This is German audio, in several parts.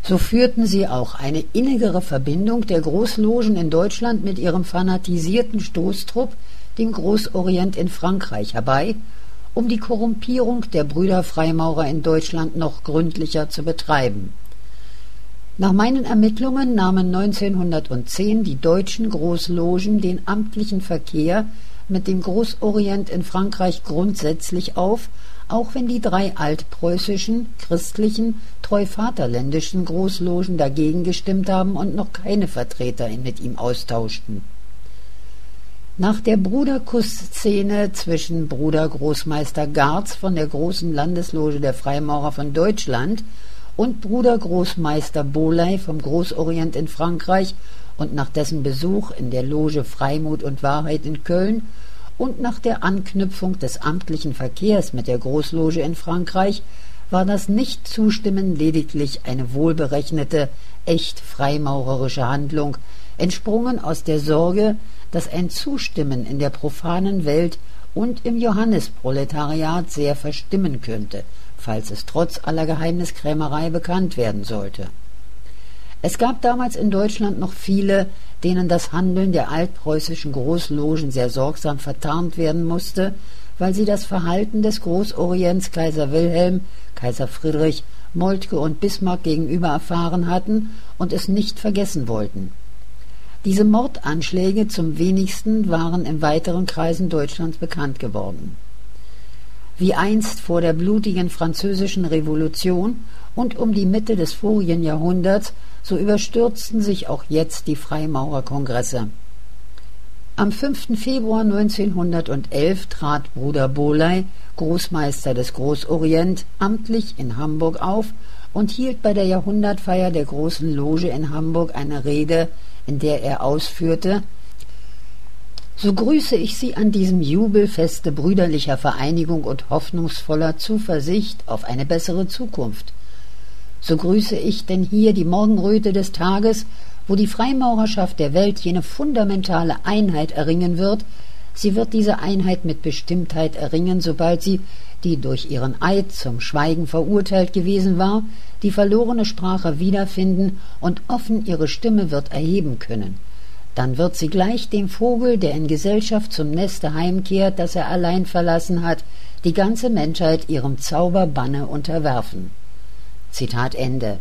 So führten sie auch eine innigere Verbindung der Großlogen in Deutschland mit ihrem fanatisierten Stoßtrupp, dem Großorient in Frankreich, herbei, um die Korrumpierung der Brüder Freimaurer in Deutschland noch gründlicher zu betreiben. Nach meinen Ermittlungen nahmen 1910 die deutschen Großlogen den amtlichen Verkehr mit dem Großorient in Frankreich grundsätzlich auf, auch wenn die 3 altpreußischen, christlichen, treuvaterländischen Großlogen dagegen gestimmt haben und noch keine Vertreter mit ihm austauschten. Nach der Bruderkuss-Szene zwischen Bruder Großmeister Garz von der Großen Landesloge der Freimaurer von Deutschland und Bruder Großmeister Boley vom Großorient in Frankreich und nach dessen Besuch in der Loge Freimut und Wahrheit in Köln und nach der Anknüpfung des amtlichen Verkehrs mit der Großloge in Frankreich war das Nichtzustimmen lediglich eine wohlberechnete, echt freimaurerische Handlung, entsprungen aus der Sorge, dass ein Zustimmen in der profanen Welt und im Johannisproletariat sehr verstimmen könnte, falls es trotz aller Geheimniskrämerei bekannt werden sollte. Es gab damals in Deutschland noch viele, denen das Handeln der altpreußischen Großlogen sehr sorgsam vertarnt werden musste, weil sie das Verhalten des Großorients Kaiser Wilhelm, Kaiser Friedrich, Moltke und Bismarck gegenüber erfahren hatten und es nicht vergessen wollten. Diese Mordanschläge zum wenigsten waren in weiteren Kreisen Deutschlands bekannt geworden. Wie einst vor der blutigen französischen Revolution und um die Mitte des vorigen Jahrhunderts, so überstürzten sich auch jetzt die Freimaurerkongresse. Am 5. Februar 1911 trat Bruder Boley, Großmeister des Großorient, amtlich in Hamburg auf und hielt bei der Jahrhundertfeier der Großen Loge in Hamburg eine Rede, in der er ausführte: So grüße ich Sie an diesem Jubelfeste brüderlicher Vereinigung und hoffnungsvoller Zuversicht auf eine bessere Zukunft. So grüße ich denn hier die Morgenröte des Tages, wo die Freimaurerschaft der Welt jene fundamentale Einheit erringen wird. Sie wird diese Einheit mit Bestimmtheit erringen, sobald sie, die durch ihren Eid zum Schweigen verurteilt gewesen war, die verlorene Sprache wiederfinden und offen ihre Stimme wird erheben können. Dann wird sie gleich dem Vogel, der in Gesellschaft zum Neste heimkehrt, das er allein verlassen hat, die ganze Menschheit ihrem Zauberbanne unterwerfen. Zitat Ende.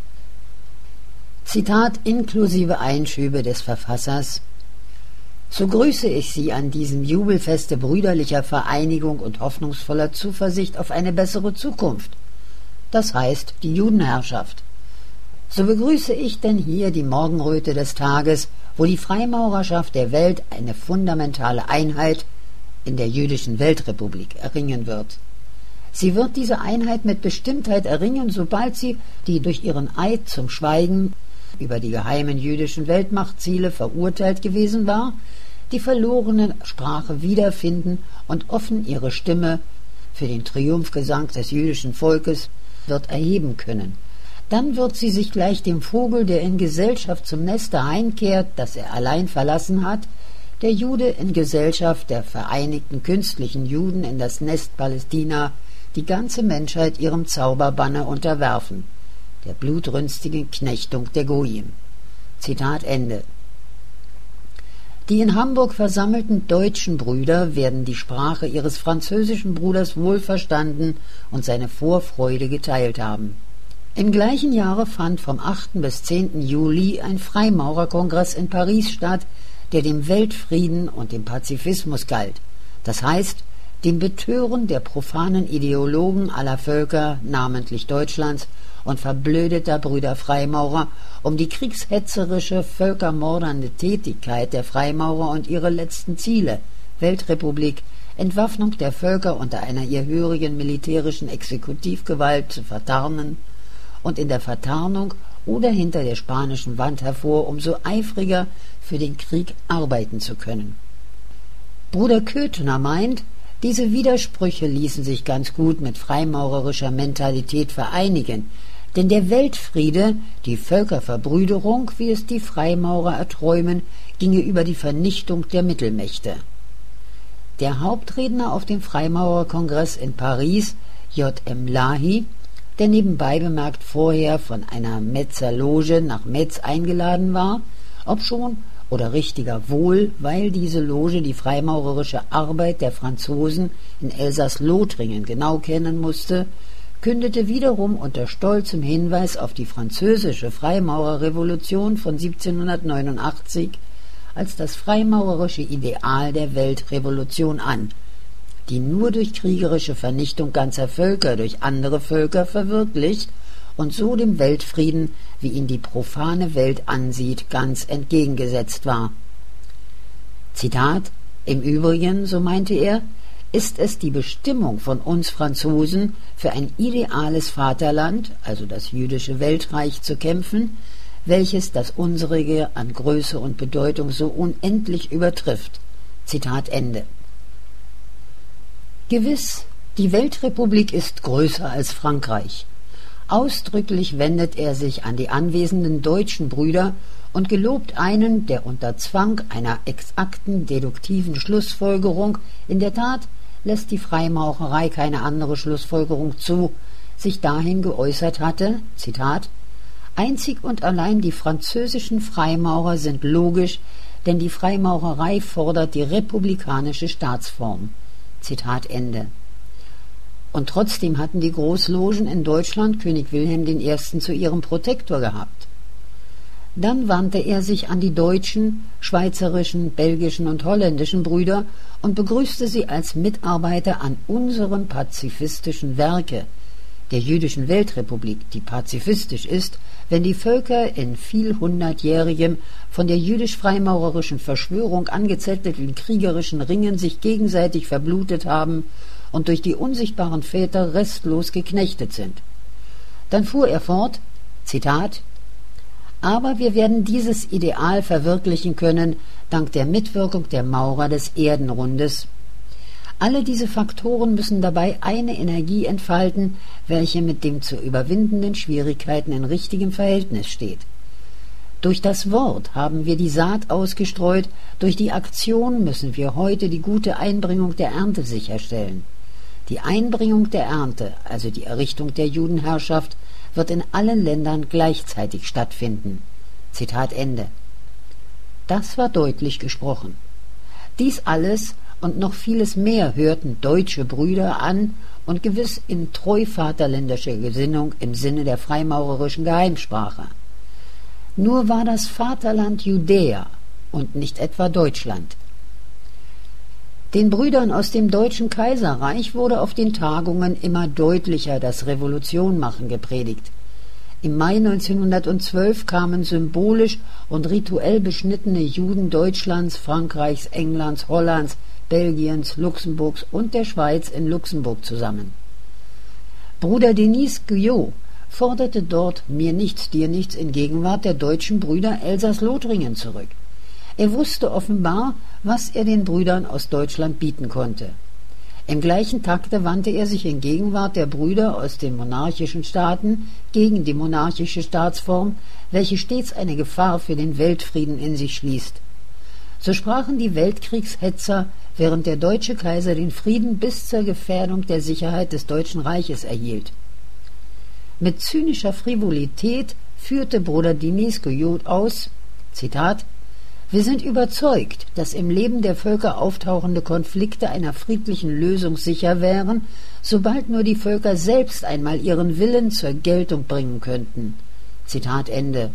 Zitat inklusive Einschübe des Verfassers: So grüße ich Sie an diesem Jubelfeste brüderlicher Vereinigung und hoffnungsvoller Zuversicht auf eine bessere Zukunft. Das heißt die Judenherrschaft. So begrüße ich denn hier die Morgenröte des Tages, wo die Freimaurerschaft der Welt eine fundamentale Einheit in der jüdischen Weltrepublik erringen wird. Sie wird diese Einheit mit Bestimmtheit erringen, sobald sie, die durch ihren Eid zum Schweigen über die geheimen jüdischen Weltmachtziele verurteilt gewesen war, die verlorene Sprache wiederfinden und offen ihre Stimme für den Triumphgesang des jüdischen Volkes wird erheben können. Dann wird sie sich gleich dem Vogel, der in Gesellschaft zum Neste heimkehrt, das er allein verlassen hat, der Jude in Gesellschaft der vereinigten künstlichen Juden in das Nest Palästina, die ganze Menschheit ihrem Zauberbanner unterwerfen, der blutrünstigen Knechtung der Goyim. Zitat Ende. Die in Hamburg versammelten deutschen Brüder werden die Sprache ihres französischen Bruders wohl verstanden und seine Vorfreude geteilt haben. Im gleichen Jahre fand vom 8. bis 10. Juli ein Freimaurerkongress in Paris statt, der dem Weltfrieden und dem Pazifismus galt, das heißt dem Betören der profanen Ideologen aller Völker, namentlich Deutschlands, und verblödeter Brüder Freimaurer, um die kriegshetzerische, völkermordernde Tätigkeit der Freimaurer und ihre letzten Ziele, Weltrepublik, Entwaffnung der Völker unter einer ihr hörigen militärischen Exekutivgewalt zu vertarnen und in der Vertarnung oder hinter der spanischen Wand hervor, umso eifriger für den Krieg arbeiten zu können. Bruder Köthner meint, diese Widersprüche ließen sich ganz gut mit freimaurerischer Mentalität vereinigen, denn der Weltfriede, die Völkerverbrüderung, wie es die Freimaurer erträumen, ginge über die Vernichtung der Mittelmächte. Der Hauptredner auf dem Freimaurerkongress in Paris, J. M. Lahy, der nebenbei bemerkt vorher von einer Metzer Loge nach Metz eingeladen war, obschon, oder richtiger wohl, weil diese Loge die freimaurerische Arbeit der Franzosen in Elsass-Lothringen genau kennen musste, kündete wiederum unter stolzem Hinweis auf die französische Freimaurerrevolution von 1789 als das freimaurerische Ideal der Weltrevolution an, die nur durch kriegerische Vernichtung ganzer Völker durch andere Völker verwirklicht und so dem Weltfrieden, wie ihn die profane Welt ansieht, ganz entgegengesetzt war. Zitat: Im Übrigen, so meinte er, ist es die Bestimmung von uns Franzosen, für ein ideales Vaterland, also das jüdische Weltreich, zu kämpfen, welches das unsrige an Größe und Bedeutung so unendlich übertrifft. Zitat Ende. Gewiss, die Weltrepublik ist größer als Frankreich. Ausdrücklich wendet er sich an die anwesenden deutschen Brüder und gelobt einen, der unter Zwang einer exakten deduktiven Schlussfolgerung, in der Tat lässt die Freimaurerei keine andere Schlussfolgerung zu, sich dahin geäußert hatte, Zitat: Einzig und allein die französischen Freimaurer sind logisch, denn die Freimaurerei fordert die republikanische Staatsform. Zitat Ende. Und trotzdem hatten die Großlogen in Deutschland König Wilhelm I. zu ihrem Protektor gehabt. Dann wandte er sich an die deutschen, schweizerischen, belgischen und holländischen Brüder und begrüßte sie als Mitarbeiter an unserem pazifistischen Werke, der jüdischen Weltrepublik, die pazifistisch ist, wenn die Völker in vielhundertjährigem, von der jüdisch-freimaurerischen Verschwörung angezettelten kriegerischen Ringen sich gegenseitig verblutet haben und durch die unsichtbaren Väter restlos geknechtet sind. Dann fuhr er fort, Zitat: Aber wir werden dieses Ideal verwirklichen können, dank der Mitwirkung der Maurer des Erdenrundes. Alle diese Faktoren müssen dabei eine Energie entfalten, welche mit dem zu überwindenden Schwierigkeiten in richtigem Verhältnis steht. Durch das Wort haben wir die Saat ausgestreut, durch die Aktion müssen wir heute die gute Einbringung der Ernte sicherstellen. Die Einbringung der Ernte, also die Errichtung der Judenherrschaft, wird in allen Ländern gleichzeitig stattfinden. Zitat Ende. Das war deutlich gesprochen. Dies alles und noch vieles mehr hörten deutsche Brüder an und gewiss in treu vaterländischer Gesinnung im Sinne der freimaurerischen Geheimsprache. Nur war das Vaterland Judäa und nicht etwa Deutschland. Den Brüdern aus dem Deutschen Kaiserreich wurde auf den Tagungen immer deutlicher das Revolutionmachen gepredigt. Im Mai 1912 kamen symbolisch und rituell beschnittene Juden Deutschlands, Frankreichs, Englands, Hollands, Belgiens, Luxemburgs und der Schweiz in Luxemburg zusammen. Bruder Denis Guyot forderte dort mir nichts, dir nichts in Gegenwart der deutschen Brüder Elsass-Lothringen zurück. Er wusste offenbar, was er den Brüdern aus Deutschland bieten konnte. Im gleichen Takte wandte er sich in Gegenwart der Brüder aus den monarchischen Staaten gegen die monarchische Staatsform, welche stets eine Gefahr für den Weltfrieden in sich schließt. So sprachen die Weltkriegshetzer, während der deutsche Kaiser den Frieden bis zur Gefährdung der Sicherheit des Deutschen Reiches erhielt. Mit zynischer Frivolität führte Bruder Denis Guyot aus, Zitat: Wir sind überzeugt, dass im Leben der Völker auftauchende Konflikte einer friedlichen Lösung sicher wären, sobald nur die Völker selbst einmal ihren Willen zur Geltung bringen könnten. Zitat Ende.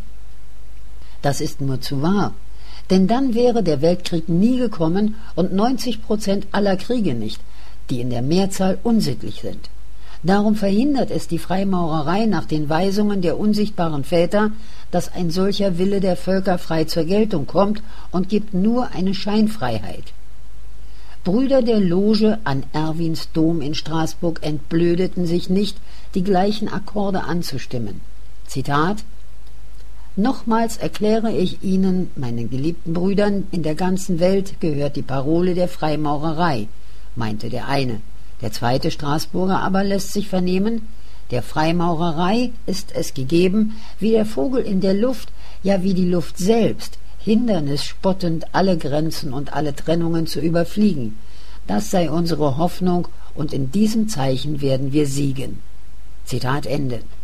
Das ist nur zu wahr, denn dann wäre der Weltkrieg nie gekommen und 90% aller Kriege nicht, die in der Mehrzahl unsittlich sind. Darum verhindert es die Freimaurerei nach den Weisungen der unsichtbaren Väter, dass ein solcher Wille der Völker frei zur Geltung kommt und gibt nur eine Scheinfreiheit. Brüder der Loge an Erwins Dom in Straßburg entblödeten sich nicht, die gleichen Akkorde anzustimmen. Zitat: Nochmals erkläre ich Ihnen, meinen geliebten Brüdern, in der ganzen Welt gehört die Parole der Freimaurerei, meinte der eine. Der zweite Straßburger aber lässt sich vernehmen: Der Freimaurerei ist es gegeben, wie der Vogel in der Luft, ja wie die Luft selbst, hindernisspottend alle Grenzen und alle Trennungen zu überfliegen. Das sei unsere Hoffnung, und in diesem Zeichen werden wir siegen. Zitat Ende.